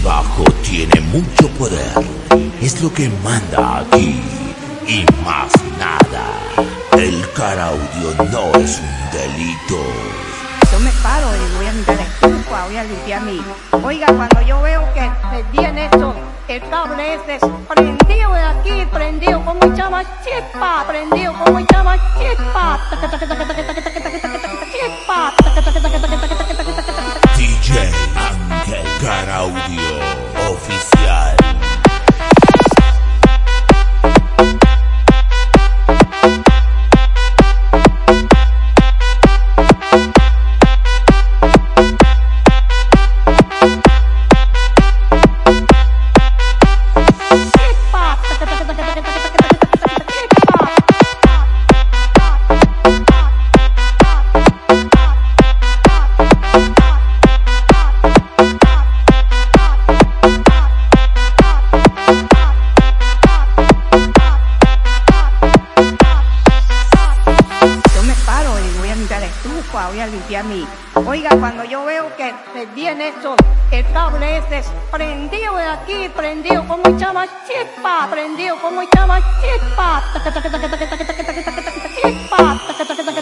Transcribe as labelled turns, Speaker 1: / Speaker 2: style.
Speaker 1: bajo tiene mucho poder, es lo que manda aquí y más nada. El caraudio no es un delito.
Speaker 2: Yo me paro y voy a mirar la estufa, voy a limpiar mi... Oiga, cuando yo veo que viene esto, el cable ese prendido de aquí, prendido como echaba chispa, prendido como echaba chispa.
Speaker 1: DJ Ángel Caraudio Oficial.
Speaker 2: Voy a limpiar mi... Oiga, cuando yo veo que viene esto, el cable ese prendido de aquí, prendido como echaba chispa, prendido como echaba chispa.